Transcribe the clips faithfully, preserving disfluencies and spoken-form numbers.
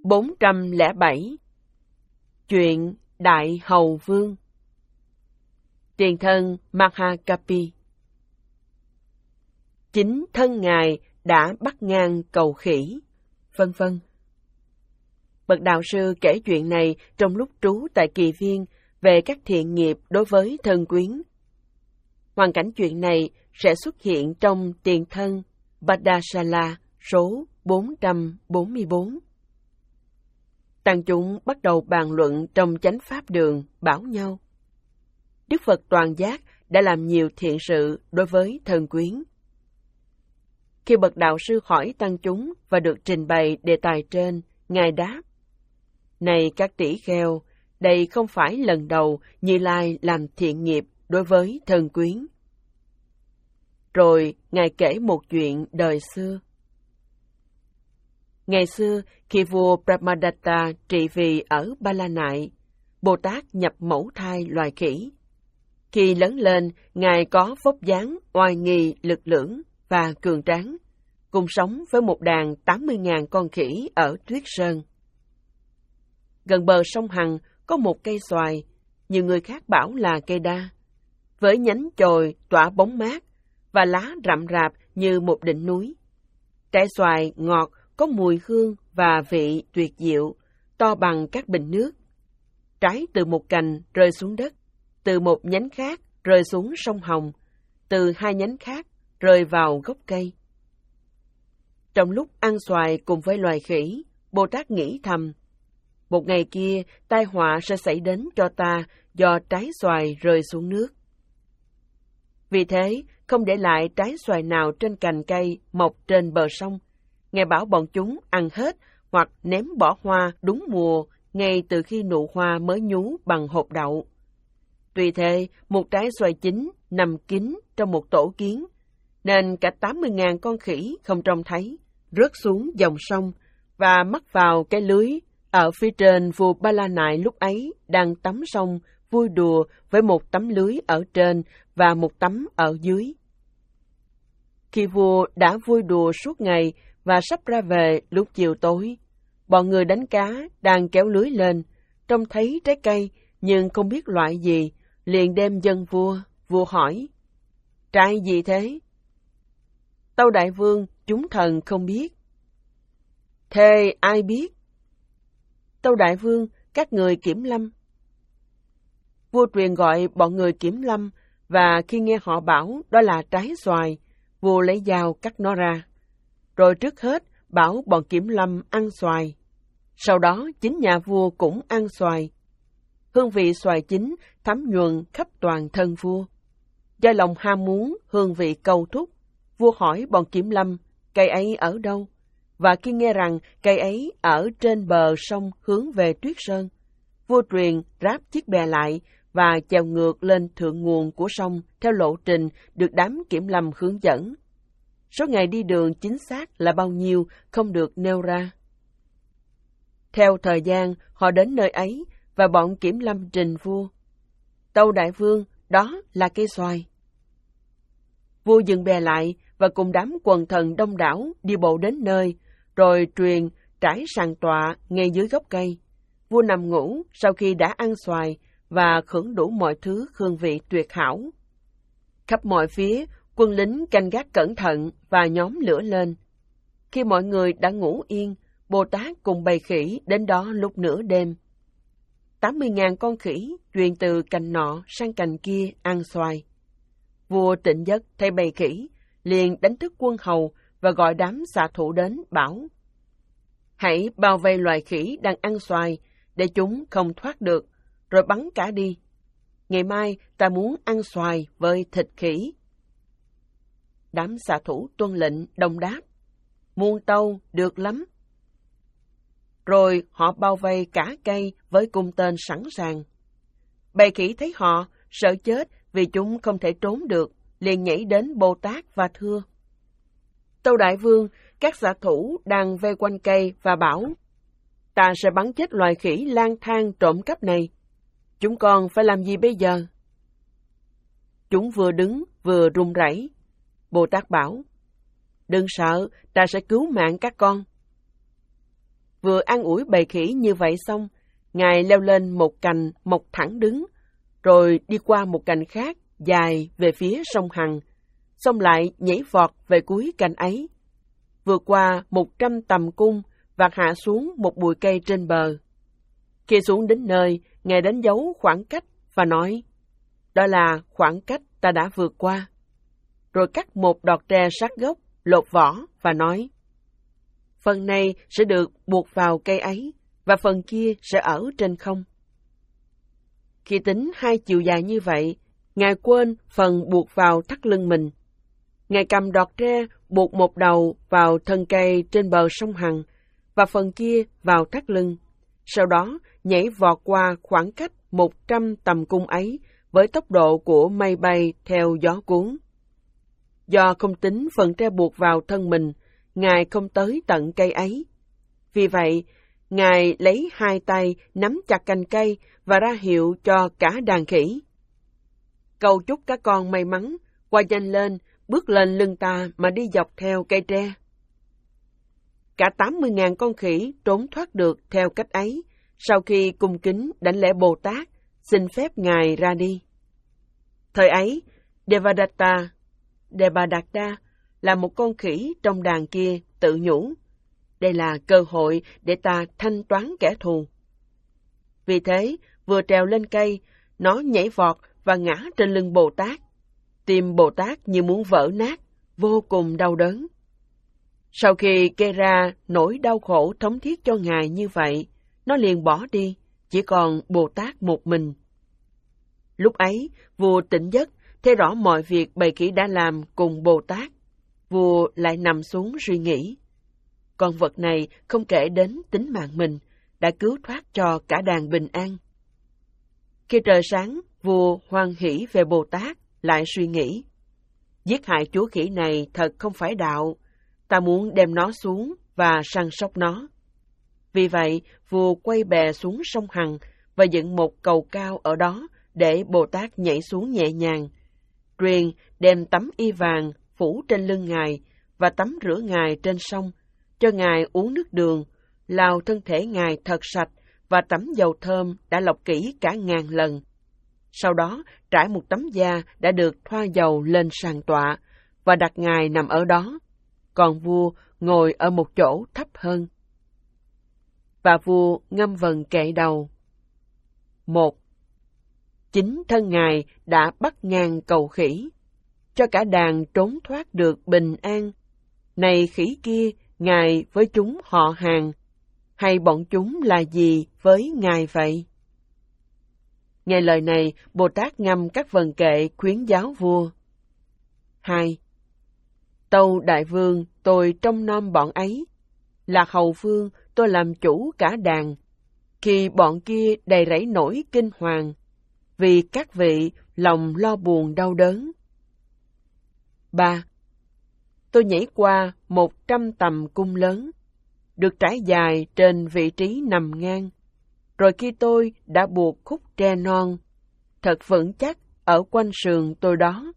bốn trăm lẻ bảy. Chuyện Đại Hầu Vương. Tiền thân Mahakapi. Chính thân Ngài đã bắt ngang cầu khỉ, vân vân. Bậc đạo sư kể chuyện này trong lúc trú tại Kỳ Viên về các thiện nghiệp đối với thân quyến. Hoàn cảnh chuyện này sẽ xuất hiện trong Tiền thân Badasala số bốn trăm bốn mươi bốn. Tăng chúng bắt đầu bàn luận trong chánh pháp đường, bảo nhau: Đức Phật Toàn Giác đã làm nhiều thiện sự đối với thân quyến. Khi bậc đạo sư hỏi tăng chúng và được trình bày đề tài trên, Ngài đáp: Này các tỷ kheo, đây không phải lần đầu Như Lai làm thiện nghiệp đối với thân quyến. Rồi Ngài kể một chuyện đời xưa. Ngày xưa, khi vua Brahmadatta trị vì ở Ba La Nại, Bồ Tát nhập mẫu thai loài khỉ. Khi lớn lên, Ngài có vóc dáng oai nghi, lực lưỡng và cường tráng, cùng sống với một đàn tám mươi nghìn con khỉ ở Tuyết Sơn. Gần bờ sông Hằng có một cây xoài, nhiều người khác bảo là cây đa, với nhánh chồi tỏa bóng mát và lá rậm rạp như một đỉnh núi. Trái xoài ngọt, có mùi hương và vị tuyệt diệu, to bằng các bình nước. Trái từ một cành rơi xuống đất, từ một nhánh khác rơi xuống sông Hồng, từ hai nhánh khác rơi vào gốc cây. Trong lúc ăn xoài cùng với loài khỉ, Bồ Tát nghĩ thầm: một ngày kia tai họa sẽ xảy đến cho ta do trái xoài rơi xuống nước. Vì thế, không để lại trái xoài nào trên cành cây mọc trên bờ sông, Ngài bảo bọn chúng ăn hết hoặc ném bỏ hoa đúng mùa ngay từ khi nụ hoa mới nhú bằng hột đậu. Tuy thế, một trái xoài chín nằm kín trong một tổ kiến, nên cả tám mươi nghìn con khỉ không trông thấy, rớt xuống dòng sông và mắc vào cái lưới ở phía trên. Vua Ba La Nại lúc ấy đang tắm sông vui đùa với một tấm lưới ở trên và một tấm ở dưới. Khi vua đã vui đùa suốt ngày và sắp ra về lúc chiều tối, bọn người đánh cá đang kéo lưới lên, trông thấy trái cây nhưng không biết loại gì, liền đem dâng vua. Vua hỏi: Trái gì thế? Tâu đại vương: Chúng thần không biết. Thế ai biết? Tâu đại vương: Các người kiểm lâm. Vua truyền gọi bọn người kiểm lâm, và khi nghe họ bảo đó là trái xoài, vua lấy dao cắt nó ra. Rồi trước hết bảo bọn kiểm lâm ăn xoài. Sau đó chính nhà vua cũng ăn xoài. Hương vị xoài chín thấm nhuần khắp toàn thân vua. Do lòng ham muốn hương vị cầu thúc, vua hỏi bọn kiểm lâm cây ấy ở đâu, và khi nghe rằng cây ấy ở trên bờ sông hướng về Tuyết Sơn, vua truyền ráp chiếc bè lại và chèo ngược lên thượng nguồn của sông theo lộ trình được đám kiểm lâm hướng dẫn. Số ngày đi đường chính xác là bao nhiêu không được nêu ra. Theo thời gian, họ đến nơi ấy và bọn kiểm lâm trình vua: Tâu đại vương, đó là cây xoài. Vua dừng bè lại và cùng đám quần thần đông đảo đi bộ đến nơi, rồi truyền trải sàn tọa ngay dưới gốc cây. Vua nằm ngủ sau khi đã ăn xoài và hưởng đủ mọi thứ hương vị tuyệt hảo. Khắp mọi phía, quân lính canh gác cẩn thận và nhóm lửa lên. Khi mọi người đã ngủ yên, Bồ Tát cùng bầy khỉ đến đó lúc nửa đêm. tám mươi nghìn con khỉ truyền từ cành nọ sang cành kia ăn xoài. Vua tỉnh giấc thấy bầy khỉ, liền đánh thức quân hầu và gọi đám xạ thủ đến bảo: Hãy bao vây loài khỉ đang ăn xoài để chúng không thoát được, rồi bắn cả đi. Ngày mai ta muốn ăn xoài với thịt khỉ. Đám xạ thủ tuân lệnh đồng đáp: Muôn tâu, được lắm. Rồi họ bao vây cả cây với cung tên sẵn sàng. Bầy khỉ thấy họ, sợ chết vì chúng không thể trốn được, liền nhảy đến Bồ Tát và thưa: Tâu đại vương, các xạ thủ đang vây quanh cây và bảo: Ta sẽ bắn chết loài khỉ lang thang trộm cắp này. Chúng con phải làm gì bây giờ? Chúng vừa đứng vừa run rẩy. Bồ Tát bảo: Đừng sợ, ta sẽ cứu mạng các con. Vừa an ủi bầy khỉ như vậy xong, Ngài leo lên một cành mọc thẳng đứng, rồi đi qua một cành khác dài về phía sông Hằng, xong lại nhảy vọt về cuối cành ấy, vượt qua một trăm tầm cung và hạ xuống một bụi cây trên bờ. Khi xuống đến nơi, Ngài đánh dấu khoảng cách và nói, đó là khoảng cách ta đã vượt qua. Rồi cắt một đọt tre sát gốc, lột vỏ và nói, phần này sẽ được buộc vào cây ấy, và phần kia sẽ ở trên không. Khi tính hai chiều dài như vậy, Ngài quên phần buộc vào thắt lưng mình. Ngài cầm đọt tre buộc một đầu vào thân cây trên bờ sông Hằng, và phần kia vào thắt lưng. Sau đó nhảy vọt qua khoảng cách một trăm tầm cung ấy với tốc độ của mây bay theo gió cuốn. Do không tính phần tre buộc vào thân mình, Ngài không tới tận cây ấy. Vì vậy, Ngài lấy hai tay nắm chặt cành cây và ra hiệu cho cả đàn khỉ. Cầu chúc các con may mắn, qua nhanh lên, bước lên lưng ta mà đi dọc theo cây tre. Cả tám mươi ngàn con khỉ trốn thoát được theo cách ấy, sau khi cung kính đảnh lễ Bồ Tát, xin phép Ngài ra đi. Thời ấy, Devadatta, Devadatta là một con khỉ trong đàn kia tự nhủ, đây là cơ hội để ta thanh toán kẻ thù. Vì thế, vừa trèo lên cây, nó nhảy vọt và ngã trên lưng Bồ Tát. Tim Bồ Tát như muốn vỡ nát, vô cùng đau đớn. Sau khi gây ra nỗi đau khổ thống thiết cho Ngài như vậy, nó liền bỏ đi, chỉ còn Bồ Tát một mình. Lúc ấy, vua tỉnh giấc, thấy rõ mọi việc bầy khỉ đã làm cùng Bồ Tát. Vua lại nằm xuống suy nghĩ. Con vật này không kể đến tính mạng mình, đã cứu thoát cho cả đàn bình an. Khi trời sáng, vua hoan hỷ về Bồ Tát, lại suy nghĩ. Giết hại chú khỉ này thật không phải đạo, ta muốn đem nó xuống và săn sóc nó. Vì vậy, vua quay bè xuống sông Hằng và dựng một cầu cao ở đó để Bồ Tát nhảy xuống nhẹ nhàng. Truyền đem tấm y vàng phủ trên lưng Ngài và tắm rửa Ngài trên sông, cho Ngài uống nước đường, lau thân thể Ngài thật sạch và tắm dầu thơm đã lọc kỹ cả ngàn lần. Sau đó trải một tấm da đã được thoa dầu lên sàn tọa và đặt Ngài nằm ở đó, còn vua ngồi ở một chỗ thấp hơn. Và vua ngâm vần kệ đầu. Một. Chính thân Ngài đã bắt ngang cầu khỉ, cho cả đàn trốn thoát được bình an. Này khỉ kia, Ngài với chúng họ hàng, hay bọn chúng là gì với Ngài vậy? Nghe lời này, Bồ Tát ngâm các vần kệ khuyến giáo vua. Hai. Tâu đại vương, tôi trông nom bọn ấy. Là hầu vương, tôi làm chủ cả đàn. Khi bọn kia đầy rẫy nổi kinh hoàng, vì các vị lòng lo buồn đau đớn. Ba. Tôi nhảy qua một trăm tầm cung lớn, được trải dài trên vị trí nằm ngang. Rồi khi tôi đã buộc khúc tre non, thật vững chắc ở quanh sườn tôi đó.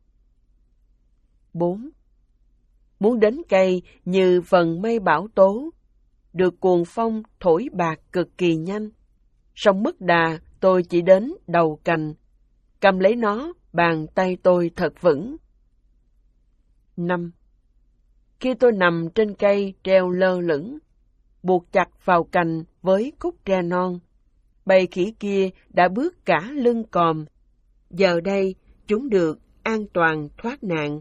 Bốn. Muốn đến cây như vần mây bão tố, được cuồng phong thổi bạc cực kỳ nhanh. Song mất đà tôi chỉ đến đầu cành, cầm lấy nó bàn tay tôi thật vững. Năm. Khi tôi nằm trên cây treo lơ lửng, buộc chặt vào cành với khúc tre non, bầy khỉ kia đã bước cả lưng còm. Giờ đây chúng được an toàn thoát nạn.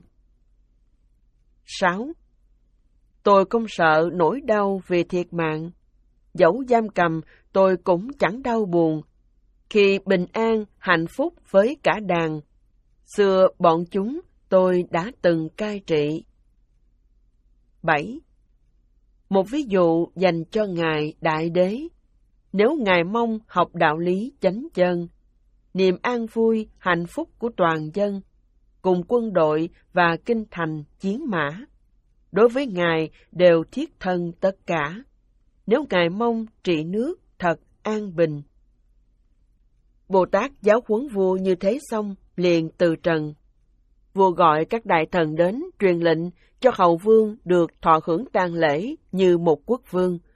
Sáu. Tôi không sợ nỗi đau vì thiệt mạng. Dẫu giam cầm, tôi cũng chẳng đau buồn. Khi bình an, hạnh phúc với cả đàn, xưa bọn chúng tôi đã từng cai trị. Bảy. Một ví dụ dành cho Ngài Đại Đế. Nếu Ngài mong học đạo lý chánh chân, niềm an vui, hạnh phúc của toàn dân, cùng quân đội và kinh thành chiến mã, đối với Ngài đều thiết thân tất cả. Nếu Ngài mong trị nước thật an bình. Bồ Tát giáo huấn vua như thế xong, liền từ trần. Vua gọi các đại thần đến truyền lệnh cho hầu vương được thọ hưởng tang lễ như một quốc vương,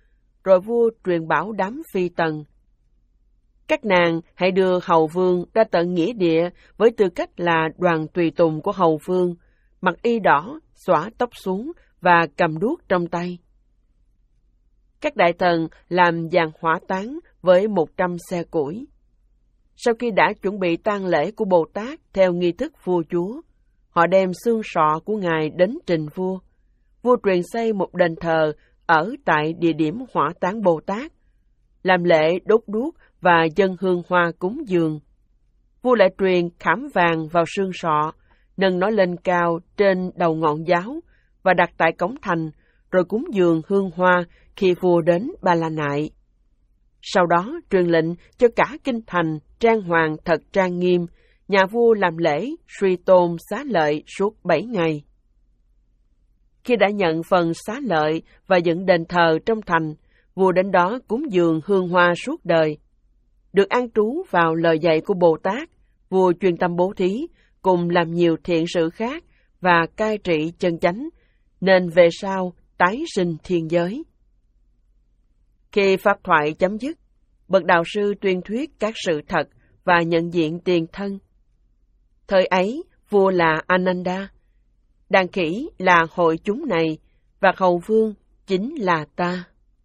rồi vua truyền bảo đám phi tần: các nàng hãy đưa hầu vương ra tận nghĩa địa với tư cách là đoàn tùy tùng của hầu vương, mặc y đỏ, xõa tóc xuống và cầm đuốc trong tay. Các đại thần làm giàn hỏa táng với một trăm xe củi. Sau khi đã chuẩn bị tang lễ của Bồ Tát theo nghi thức vua chúa, họ đem xương sọ của ngài đến trình vua. Vua truyền xây một đền thờ ở tại địa điểm hỏa táng Bồ Tát, làm lễ đốt đuốc và dâng hương hoa cúng dường. Vua lại truyền khảm vàng vào xương sọ, nâng nó lên cao trên đầu ngọn giáo và đặt tại cổng thành, rồi cúng dường hương hoa khi vua đến Ba La Nại. Sau đó truyền lệnh cho cả kinh thành trang hoàng thật trang nghiêm, nhà vua làm lễ suy tôn xá lợi suốt bảy ngày. Khi đã nhận phần xá lợi và dựng đền thờ trong thành, vua đến đó cúng dường hương hoa suốt đời. Được an trú vào lời dạy của Bồ Tát, vua chuyên tâm bố thí, cùng làm nhiều thiện sự khác và cai trị chân chánh, nên về sau tái sinh thiên giới. Khi pháp thoại chấm dứt, bậc đạo sư tuyên thuyết các sự thật và nhận diện tiền thân. Thời ấy, vua là Ananda, đàn khỉ là hội chúng này, và hầu vương chính là ta.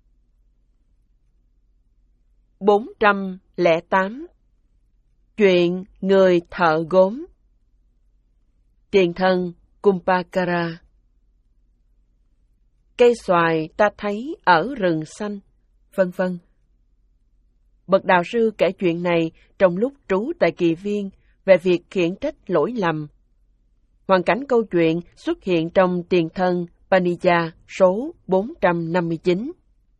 bốn trăm lẻ tám. Chuyện người thợ gốm. Tiền thân Kumbhakara. Cây xoài ta thấy ở rừng xanh, vân vân. Bậc đạo sư kể chuyện này trong lúc trú tại Kỳ Viên về việc khiển trách lỗi lầm. Hoàn cảnh câu chuyện xuất hiện trong tiền thân Panija số bốn trăm năm mươi chín.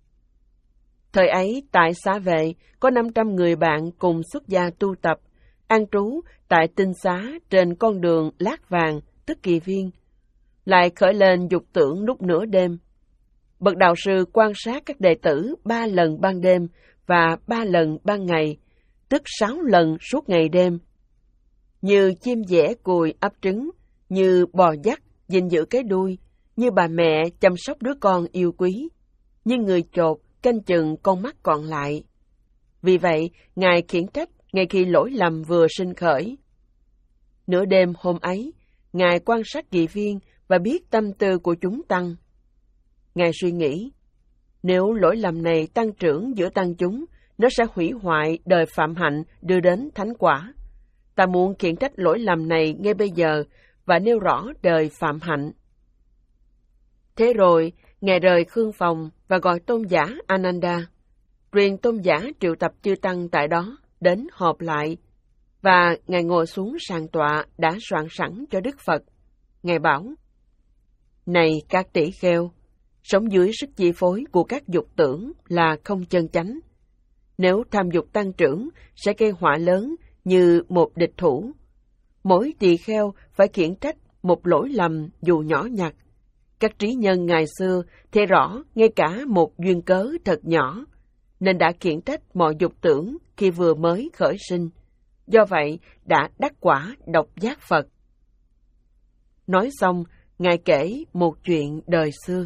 Thời ấy, tại Xá Vệ, có năm trăm người bạn cùng xuất gia tu tập, an trú tại tinh xá trên con đường Lát Vàng, tức Kỳ Viên. Lại khởi lên dục tưởng lúc nửa đêm. Bậc đạo sư quan sát các đệ tử ba lần ban đêm và ba lần ban ngày, tức sáu lần suốt ngày đêm. Như chim dẻ cùi ấp trứng, như bò dắt gìn giữ cái đuôi, như bà mẹ chăm sóc đứa con yêu quý, như người chột canh chừng con mắt còn lại. Vì vậy, Ngài khiển trách ngay khi lỗi lầm vừa sinh khởi. Nửa đêm hôm ấy, Ngài quan sát Kỳ Viên và biết tâm tư của chúng tăng. Ngài suy nghĩ, nếu lỗi lầm này tăng trưởng giữa tăng chúng, nó sẽ hủy hoại đời phạm hạnh đưa đến thánh quả. Ta muốn khiển trách lỗi lầm này ngay bây giờ và nêu rõ đời phạm hạnh. Thế rồi, Ngài rời khương phòng và gọi tôn giả Ananda, truyền tôn giả triệu tập chư tăng tại đó đến họp lại, và Ngài ngồi xuống sàn tọa đã soạn sẵn cho Đức Phật. Ngài bảo, này các tỷ kheo, sống dưới sức chi phối của các dục tưởng là không chân chánh. Nếu tham dục tăng trưởng, sẽ gây họa lớn như một địch thủ. Mỗi tỳ kheo phải khiển trách một lỗi lầm dù nhỏ nhặt. Các trí nhân ngày xưa thấy rõ ngay cả một duyên cớ thật nhỏ, nên đã khiển trách mọi dục tưởng khi vừa mới khởi sinh. Do vậy, đã đắc quả độc giác Phật. Nói xong, Ngài kể một chuyện đời xưa.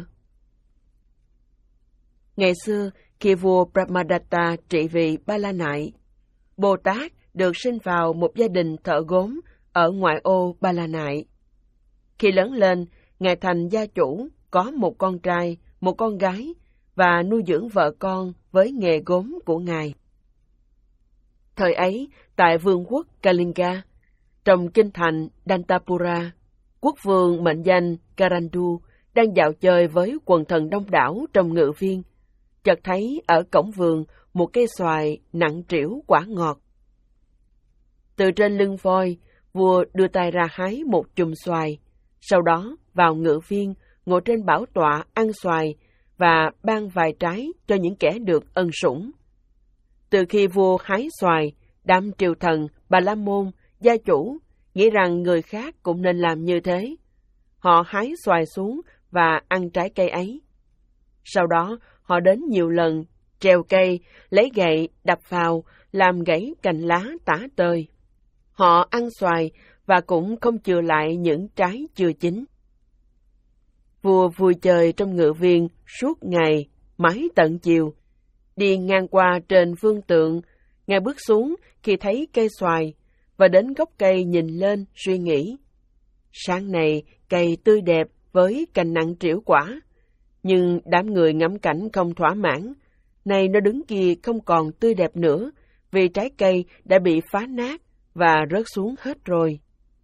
Ngày xưa, khi vua Brahmadatta trị vì Ba La Nại, Bồ Tát được sinh vào một gia đình thợ gốm ở ngoại ô Ba La Nại. Khi lớn lên, Ngài thành gia chủ, có một con trai, một con gái, và nuôi dưỡng vợ con với nghề gốm của Ngài. Thời ấy, tại vương quốc Kalinga, trong kinh thành Dantapura, quốc vương mệnh danh Karandu đang dạo chơi với quần thần đông đảo trong ngự viên, chợt thấy ở cổng vườn một cây xoài nặng trĩu quả ngọt. Từ trên lưng voi, vua đưa tay ra hái một chùm xoài, sau đó vào ngự viên, ngồi trên bảo tọa ăn xoài và ban vài trái cho những kẻ được ân sủng. Từ khi vua hái xoài, đám triều thần, bà la môn, gia chủ nghĩ rằng người khác cũng nên làm như thế. Họ hái xoài xuống và ăn trái cây ấy. Sau đó, họ đến nhiều lần, trèo cây, lấy gậy, đập vào, làm gãy cành lá tả tơi. Họ ăn xoài và cũng không chừa lại những trái chưa chín. Vua vui chơi trong ngự viên suốt ngày, mãi tận chiều, Đi ngang qua trên phương tượng, Ngài bước xuống khi thấy cây xoài, và đến gốc cây nhìn lên suy nghĩ. Sáng này cây tươi đẹp với cành nặng trĩu quả, nhưng đám người ngắm cảnh không thỏa mãn. Nay nó đứng kia không còn tươi đẹp nữa, vì trái cây đã bị phá nát và rớt xuống hết rồi.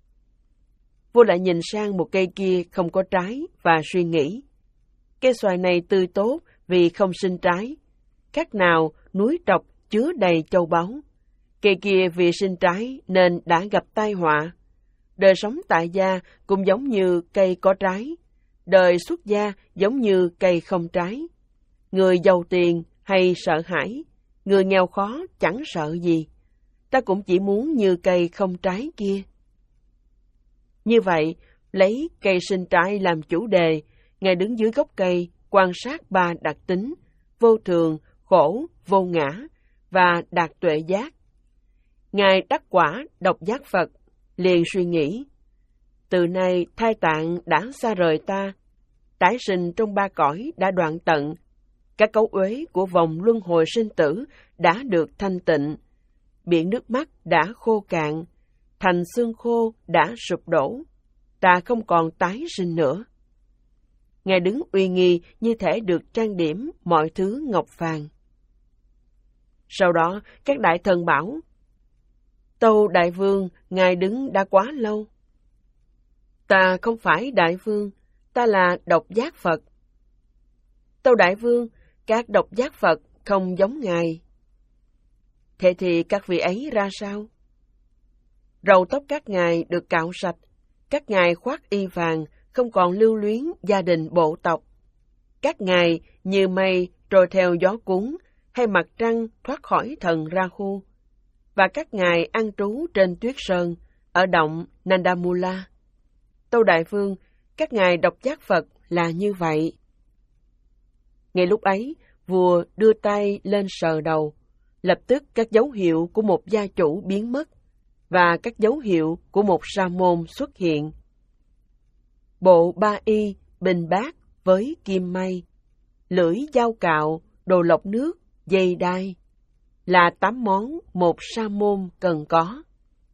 Vua lại nhìn sang một cây kia không có trái và suy nghĩ. Cây xoài này tươi tốt vì không sinh trái. Khác nào núi trọc chứa đầy châu báu. Cây kia vì sinh trái nên đã gặp tai họa. Đời sống tại gia cũng giống như cây có trái. Đời xuất gia giống như cây không trái. Người giàu tiền hay sợ hãi, người nghèo khó chẳng sợ gì. Ta cũng chỉ muốn như cây không trái kia. Như vậy, lấy cây sinh trái làm chủ đề, Ngài đứng dưới gốc cây quan sát ba đặc tính: vô thường, khổ, vô ngã và đạt tuệ giác. Ngài đắc quả độc giác Phật, liền suy nghĩ: từ nay thai tạng đã xa rời ta, tái sinh trong ba cõi đã đoạn tận, các cấu uế của vòng luân hồi sinh tử đã được thanh tịnh, biển nước mắt đã khô cạn, thành xương khô đã sụp đổ, ta không còn tái sinh nữa. Ngài đứng uy nghi như thể được trang điểm mọi thứ ngọc vàng. Sau đó, các đại thần bảo: Tâu đại vương, Ngài đứng đã quá lâu. Ta không phải đại vương, ta là độc giác Phật. Tâu đại vương, các độc giác Phật không giống Ngài. Thế thì các vị ấy ra sao? Râu tóc các ngài được cạo sạch, các ngài khoác y vàng, không còn lưu luyến gia đình bộ tộc. Các ngài như mây trôi theo gió cuốn, hay mặt trăng thoát khỏi thần Rahu. Và các ngài ăn trú trên tuyết sơn, ở động Nandamula. Tâu đại vương, các ngài độc giác Phật là như vậy. Ngay lúc ấy, vua đưa tay lên sờ đầu, lập tức các dấu hiệu của một gia chủ biến mất, và các dấu hiệu của một sa môn xuất hiện. Bộ ba y, bình bát với kim mây, lưỡi dao cạo, đồ lọc nước, dây đai, là tám món một sa môn cần có.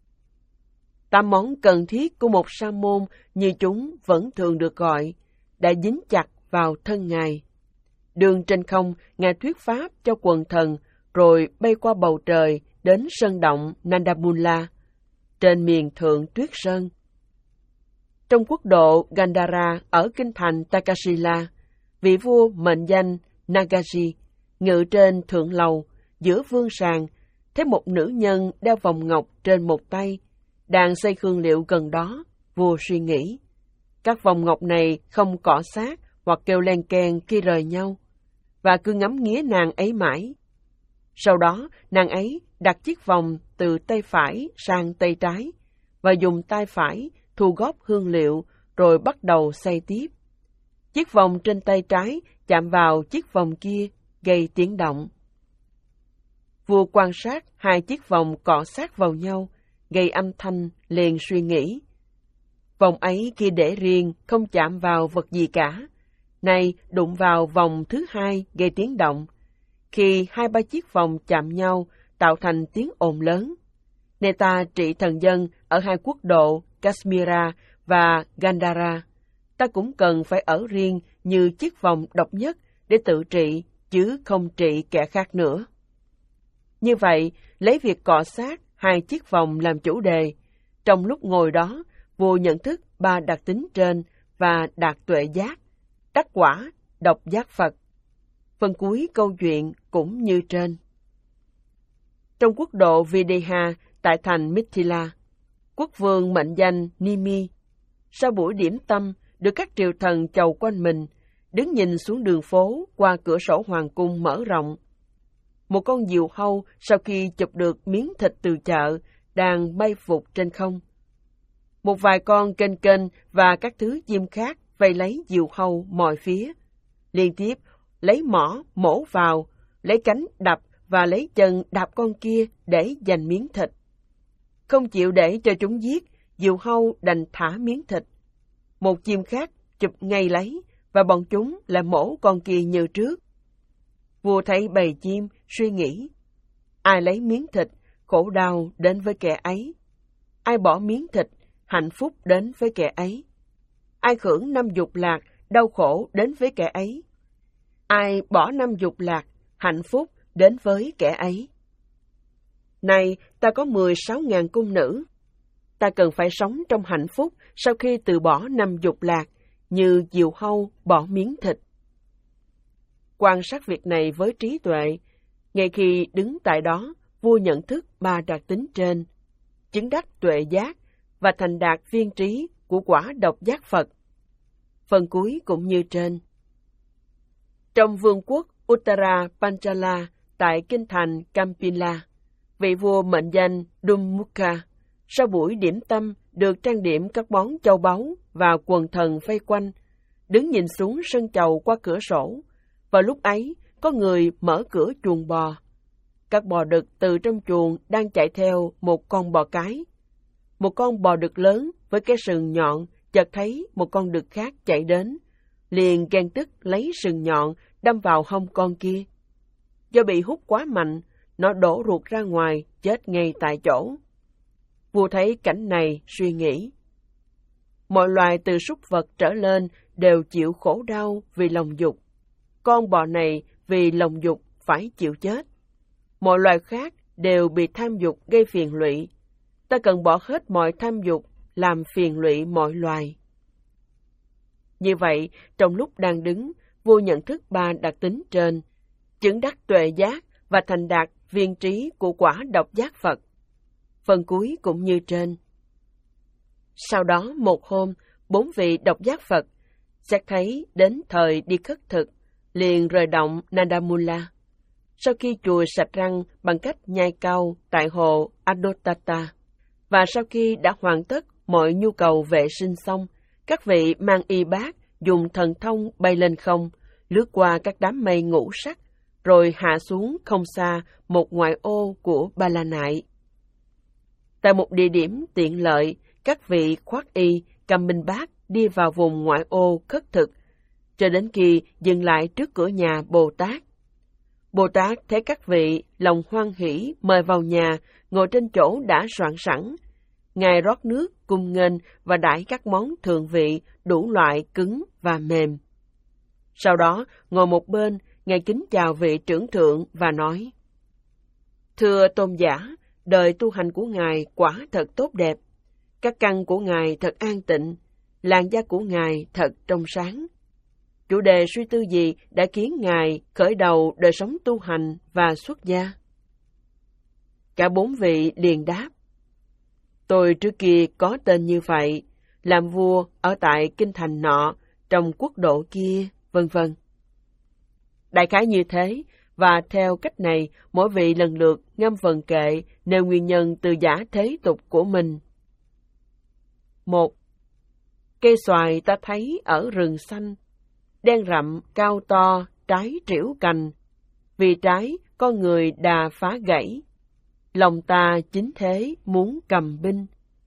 Tám món cần thiết của một sa môn như chúng vẫn thường được gọi, đã dính chặt vào thân Ngài. Đường trên không, Ngài thuyết pháp cho quần thần, rồi bay qua bầu trời đến sơn động Nandamula, trên miền thượng tuyết sơn. Trong quốc độ Gandhara ở kinh thành Takasila, vị vua mệnh danh Nagaji ngự trên thượng lầu giữa vương sàng, thấy một nữ nhân đeo vòng ngọc trên một tay, đang xây hương liệu gần đó. Vua suy nghĩ, các vòng ngọc này không cọ sát hoặc kêu len keng khi rời nhau, và cứ ngắm nghía nàng ấy mãi. Sau đó, nàng ấy đặt chiếc vòng từ tay phải sang tay trái, và dùng tay phải thu góp hương liệu, rồi bắt đầu xay tiếp. Chiếc vòng trên tay trái chạm vào chiếc vòng kia, gây tiếng động. Vua quan sát hai chiếc vòng cọ sát vào nhau, gây âm thanh, liền suy nghĩ. Vòng ấy kia để riêng, không chạm vào vật gì cả. Nay đụng vào vòng thứ hai, gây tiếng động. Khi hai ba chiếc vòng chạm nhau, tạo thành tiếng ồn lớn. Nên ta trị thần dân ở hai quốc độ Kashmira và Gandhara. Ta cũng cần phải ở riêng như chiếc vòng độc nhất để tự trị, chứ không trị kẻ khác nữa. Như vậy, lấy việc cọ sát hai chiếc vòng làm chủ đề. Trong lúc ngồi đó, vua nhận thức ba đặc tính trên và đạt tuệ giác, đắc quả, độc giác Phật. Phần cuối câu chuyện cũng như trên. Trong quốc độ Videha tại thành Mithila, quốc vương mệnh danh Nimi, sau buổi điểm tâm được các triều thần chầu quanh mình, đứng nhìn xuống đường phố qua cửa sổ hoàng cung mở rộng. Một con diều hâu sau khi chụp được miếng thịt từ chợ đang bay vụt trên không. Một vài con kênh kênh và các thứ chim khác vây lấy diều hâu mọi phía, liên tiếp lấy mỏ mổ vào, lấy cánh đập và lấy chân đạp con kia để giành miếng thịt. Không chịu để cho chúng giết, diều hâu đành thả miếng thịt. Một chim khác chụp ngay lấy, và bọn chúng lại mổ con kia như trước. Vua thấy bầy chim, suy nghĩ. Ai lấy miếng thịt, khổ đau đến với kẻ ấy. Ai bỏ miếng thịt, hạnh phúc đến với kẻ ấy. Ai hưởng năm dục lạc, đau khổ đến với kẻ ấy. Ai bỏ năm dục lạc, hạnh phúc đến với kẻ ấy. Này, ta có mười sáu ngàn cung nữ. Ta cần phải sống trong hạnh phúc sau khi từ bỏ năm dục lạc, như diều hâu bỏ miếng thịt. Quan sát việc này với trí tuệ, ngay khi đứng tại đó, vua nhận thức ba đặc tính trên, chứng đắc tuệ giác và thành đạt viên trí của quả độc giác Phật. Phần cuối cũng như trên. Trong vương quốc Uttara Panchala tại kinh thành Kampila, vị vua mệnh danh Dummukha, sau buổi điểm tâm được trang điểm các món châu báu và quần thần vây quanh, đứng nhìn xuống sân chầu qua cửa sổ. Vào lúc ấy, có người mở cửa chuồng bò. Các bò đực từ trong chuồng đang chạy theo một con bò cái. Một con bò đực lớn với cái sừng nhọn chợt thấy một con đực khác chạy đến, liền ghen tức lấy sừng nhọn đâm vào hông con kia. Do bị hút quá mạnh, nó đổ ruột ra ngoài, chết ngay tại chỗ. Vua thấy cảnh này, suy nghĩ. Mọi loài từ súc vật trở lên đều chịu khổ đau vì lòng dục. Con bò này vì lòng dục phải chịu chết. Mọi loài khác đều bị tham dục gây phiền lụy. Ta cần bỏ hết mọi tham dục, làm phiền lụy mọi loài. Như vậy, trong lúc đang đứng, vua nhận thức ba đặc tính trên, chứng đắc tuệ giác và thành đạt viên trí của quả độc giác Phật. Phần cuối cũng như trên. Sau đó một hôm, bốn vị độc giác Phật xét thấy đến thời đi khất thực, liền rời động Nadamula. Sau khi chùi sạch răng bằng cách nhai cau tại hồ Adottata, và sau khi đã hoàn tất mọi nhu cầu vệ sinh xong, các vị mang y bát dùng thần thông bay lên không, lướt qua các đám mây ngũ sắc, rồi hạ xuống không xa một ngoại ô của Ba La Nại. Tại một địa điểm tiện lợi, các vị khoác y cầm minh bát đi vào vùng ngoại ô khất thực, cho đến khi dừng lại trước cửa nhà Bồ Tát. Bồ Tát thấy các vị lòng hoan hỷ mời vào nhà, ngồi trên chỗ đã soạn sẵn. Ngài rót nước, cung nghênh và đãi các món thượng vị đủ loại cứng và mềm. Sau đó, ngồi một bên, Ngài kính chào vị trưởng thượng và nói: Thưa tôn giả, đời tu hành của Ngài quả thật tốt đẹp. Các căn của Ngài thật an tịnh, làn da của Ngài thật trong sáng. Chủ đề suy tư gì đã khiến Ngài khởi đầu đời sống tu hành và xuất gia? Cả bốn vị liền đáp: Tôi trước kia có tên như vậy, làm vua ở tại kinh thành nọ, trong quốc độ kia, vân vân. Đại khái như thế, và theo cách này, mỗi vị lần lượt ngâm vần kệ nêu nguyên nhân từ giả thế tục của mình. Một. Cây xoài ta thấy ở rừng xanh, đen rậm, cao to, trái trĩu cành. Vì trái, con người đà phá gãy. Lòng ta chính thế muốn cầm binh.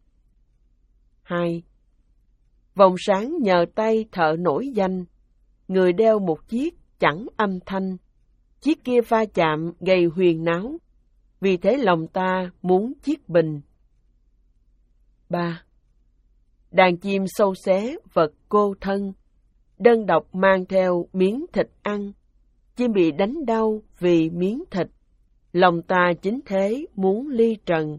Hai. Vòng sáng nhờ tay thợ nổi danh, người đeo một chiếc chẳng âm thanh. Chiếc kia va chạm gây huyền náo, vì thế lòng ta muốn chiếc bình. Ba. Đàn chim sâu xé vật cô thân, đơn độc mang theo miếng thịt ăn. Chim bị đánh đau vì miếng thịt, lòng ta chính thế muốn ly trần.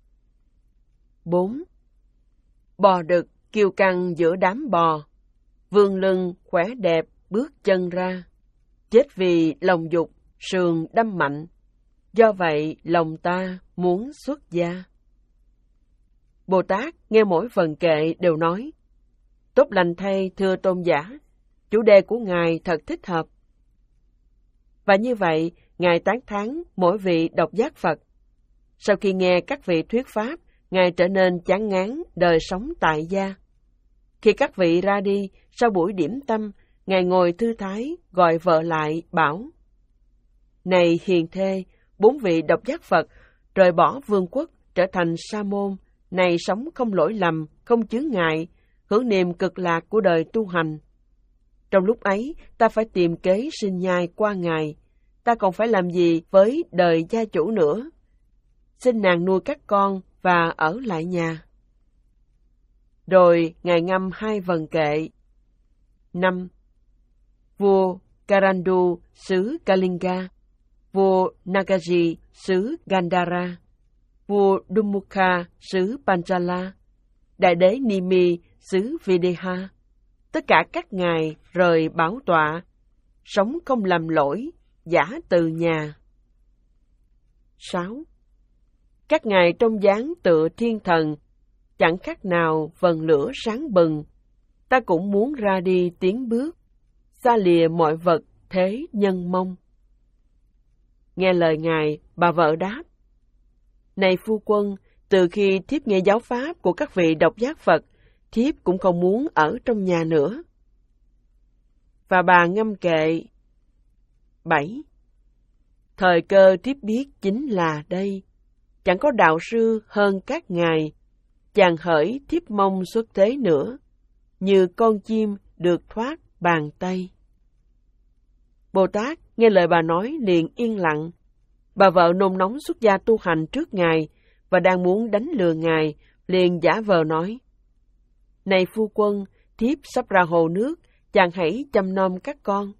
Bốn. Bò đực kiêu căng giữa đám bò, vươn lưng khỏe đẹp bước chân ra. Chết vì lòng dục, sườn đâm mạnh, do vậy lòng ta muốn xuất gia. Bồ Tát nghe mỗi vần kệ đều nói: Tốt lành thay thưa tôn giả, chủ đề của Ngài thật thích hợp. Và như vậy, Ngài tán thán mỗi vị độc giác Phật. Sau khi nghe các vị thuyết pháp, Ngài trở nên chán ngán đời sống tại gia. Khi các vị ra đi, sau buổi điểm tâm, Ngài ngồi thư thái, gọi vợ lại, bảo: Này hiền thê, bốn vị độc giác Phật rời bỏ vương quốc, trở thành sa môn, này sống không lỗi lầm, không chướng ngại, hưởng niềm cực lạc của đời tu hành. Trong lúc ấy, ta phải tìm kế sinh nhai qua Ngài, ta còn phải làm gì với đời gia chủ nữa? Xin nàng nuôi các con và ở lại nhà. Rồi Ngài ngâm hai vần kệ. Năm. Vua Karandu xứ Kalinga, vua Nagaji xứ Gandhara, vua Dumukha xứ Panchala, đại đế Nimi xứ Videha, tất cả các ngài rời bảo tọa, sống không làm lỗi, giả từ nhà. Sáu. Các ngài trong dáng tựa thiên thần, chẳng khác nào vần lửa sáng bừng, ta cũng muốn ra đi tiến bước, xa lìa mọi vật thế nhân mong. Nghe lời ngài, bà vợ đáp: Này phu quân, từ khi thiếp nghe giáo pháp của các vị độc giác Phật, thiếp cũng không muốn ở trong nhà nữa. Và bà ngâm kệ. Bảy. Thời cơ thiếp biết chính là đây, chẳng có đạo sư hơn các ngài, chàng hỡi thiếp mong xuất thế nữa, như con chim được thoát bàn tay. Bồ Tát nghe lời bà nói liền yên lặng. Bà vợ nôn nóng xuất gia tu hành trước ngài và đang muốn đánh lừa ngài, liền giả vờ nói: Này phu quân, thiếp sắp ra hồ nước, chàng hãy chăm nom các con.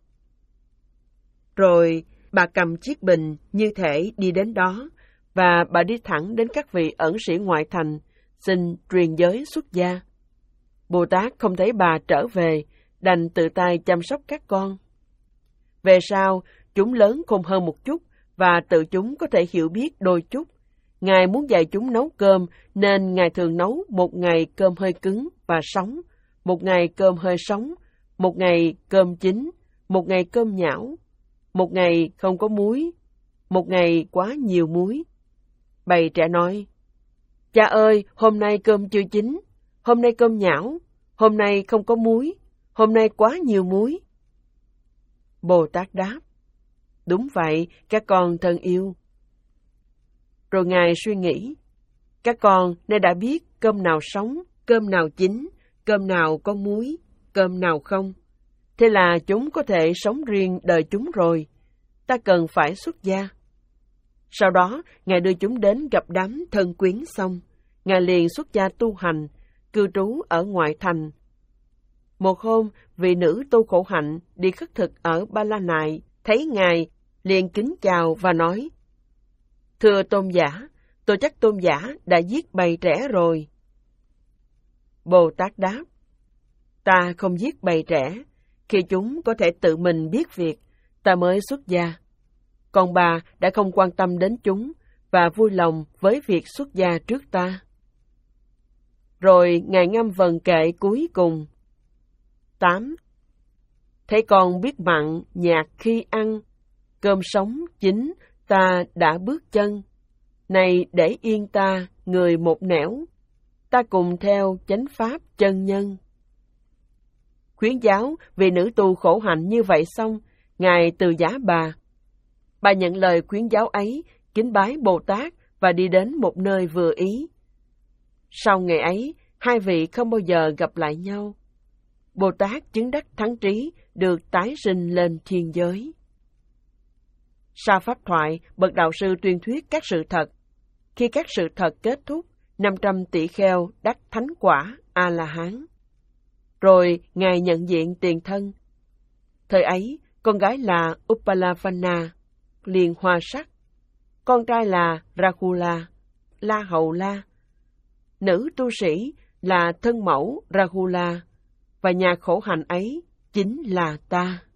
Rồi bà cầm chiếc bình như thể đi đến đó, và bà đi thẳng đến các vị ẩn sĩ ngoại thành, xin truyền giới xuất gia. Bồ Tát không thấy bà trở về, đành tự tay chăm sóc các con. Về sau, chúng lớn khôn hơn một chút, và tự chúng có thể hiểu biết đôi chút. Ngài muốn dạy chúng nấu cơm, nên Ngài thường nấu một ngày cơm hơi cứng và sống, một ngày cơm hơi sống, một ngày cơm chín, một ngày cơm nhão, một ngày không có muối, một ngày quá nhiều muối. Bầy trẻ nói: Cha ơi, hôm nay cơm chưa chín, hôm nay cơm nhão, hôm nay không có muối, hôm nay quá nhiều muối. Bồ Tát đáp: Đúng vậy, các con thân yêu. Rồi Ngài suy nghĩ: Các con nay đã biết cơm nào sống, cơm nào chín, cơm nào có muối, cơm nào không. Thế là chúng có thể sống riêng đời chúng rồi. Ta cần phải xuất gia. Sau đó, Ngài đưa chúng đến gặp đám thân quyến xong. Ngài liền xuất gia tu hành, cư trú ở ngoại thành. Một hôm, vị nữ Tu Khổ Hạnh đi khất thực ở Ba La Nại, thấy Ngài, liền kính chào và nói: Thưa tôn giả, tôi chắc tôn giả đã giết bầy trẻ rồi. Bồ Tát đáp: Ta không giết bầy trẻ, khi chúng có thể tự mình biết việc, ta mới xuất gia. Còn bà đã không quan tâm đến chúng, và vui lòng với việc xuất gia trước ta. Rồi Ngài ngâm vần kệ cuối cùng. Tám. Thấy con biết mặn, nhạt khi ăn, cơm sống chín, ta đã bước chân. Này để yên ta, người một nẻo, ta cùng theo chánh pháp chân nhân. Khuyến giáo vì nữ tu khổ hạnh như vậy xong, Ngài từ giả bà. Bà nhận lời khuyến giáo ấy, kính bái Bồ Tát và đi đến một nơi vừa ý. Sau ngày ấy, hai vị không bao giờ gặp lại nhau. Bồ Tát chứng đắc thắng trí, được tái sinh lên thiên giới. Sau pháp thoại, bậc đạo sư tuyên thuyết các sự thật. Khi các sự thật kết thúc, năm trăm tỷ kheo đắc thánh quả A-la-hán. Rồi Ngài nhận diện tiền thân. Thời ấy, con gái là Upalavanna, liền hoa sắc. Con trai là Rahula, La Hầu La. Nữ tu sĩ là thân mẫu Rahula, và nhà khổ hạnh ấy chính là ta.